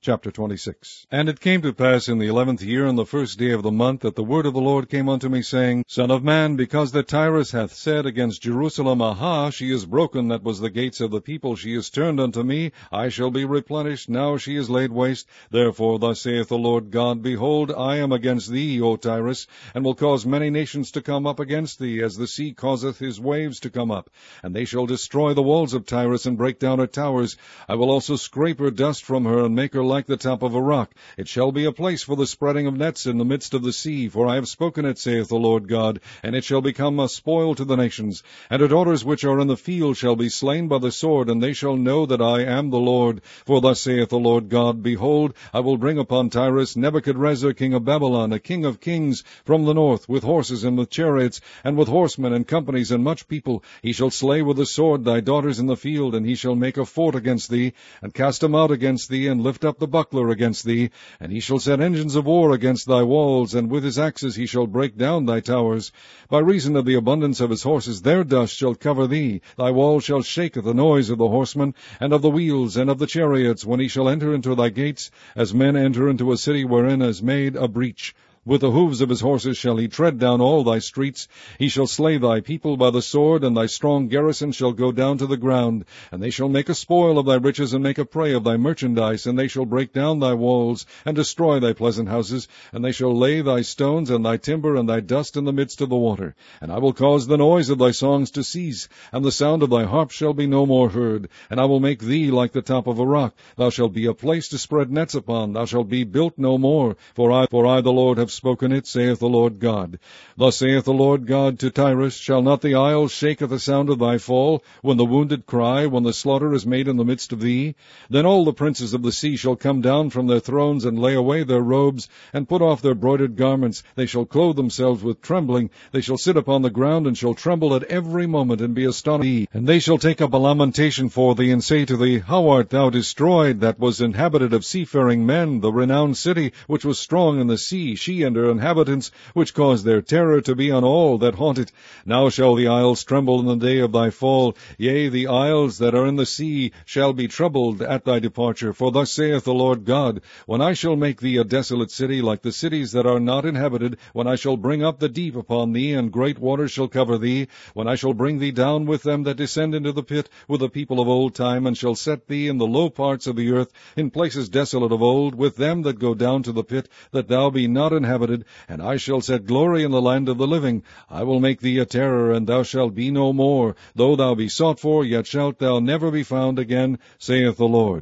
Chapter 26. And it came to pass in the 11th year, on the first day of the month, that the word of the Lord came unto me, saying, Son of man, because that Tyrus hath said against Jerusalem, Aha, she is broken, that was the gates of the people, she is turned unto me, I shall be replenished, now she is laid waste. Therefore thus saith the Lord God, Behold, I am against thee, O Tyrus, and will cause many nations to come up against thee, as the sea causeth his waves to come up. And they shall destroy the walls of Tyrus, and break down her towers. I will also scrape her dust from her, and make her like the top of a rock. It shall be a place for the spreading of nets in the midst of the sea, for I have spoken it, saith the Lord God, and it shall become a spoil to the nations. And her daughters which are in the field shall be slain by the sword, and they shall know that I am the Lord. For thus saith the Lord God, Behold, I will bring upon Tyrus Nebuchadrezzar king of Babylon, a king of kings, from the north, with horses and with chariots, and with horsemen and companies and much people. He shall slay with the sword thy daughters in the field, and he shall make a fort against thee, and cast them out against thee, and lift up the buckler against thee. And he shall set engines of war against thy walls, and with his axes he shall break down thy towers. By reason of the abundance of his horses their dust shall cover thee. Thy walls shall shake at the noise of the horsemen, and of the wheels, and of the chariots, when he shall enter into thy gates, as men enter into a city wherein is made a breach. With the hoofs of his horses shall he tread down all thy streets. He shall slay thy people by the sword, and thy strong garrison shall go down to the ground. And they shall make a spoil of thy riches, and make a prey of thy merchandise. And they shall break down thy walls, and destroy thy pleasant houses. And they shall lay thy stones, and thy timber, and thy dust in the midst of the water. And I will cause the noise of thy songs to cease, and the sound of thy harp shall be no more heard. And I will make thee like the top of a rock. Thou shalt be a place to spread nets upon. Thou shalt be built no more. For I the Lord, have spoken it, saith the Lord God. Thus saith the Lord God to Tyrus, Shall not the isles shake at the sound of thy fall, when the wounded cry, when the slaughter is made in the midst of thee? Then all the princes of the sea shall come down from their thrones, and lay away their robes, and put off their broidered garments. They shall clothe themselves with trembling. They shall sit upon the ground, and shall tremble at every moment, and be astonished. And they shall take up a lamentation for thee, and say to thee, How art thou destroyed, that was inhabited of seafaring men, the renowned city, which was strong in the sea, she and her inhabitants, which caused their terror to be on all that haunt it. Now shall the isles tremble in the day of thy fall. Yea, the isles that are in the sea shall be troubled at thy departure. For thus saith the Lord God, When I shall make thee a desolate city, like the cities that are not inhabited, when I shall bring up the deep upon thee, and great waters shall cover thee, when I shall bring thee down with them that descend into the pit, with the people of old time, and shall set thee in the low parts of the earth, in places desolate of old, with them that go down to the pit, that thou be not inhabited, and I shall set glory in the land of the living. I will make thee a terror, and thou shalt be no more. Though thou be sought for, yet shalt thou never be found again, saith the Lord.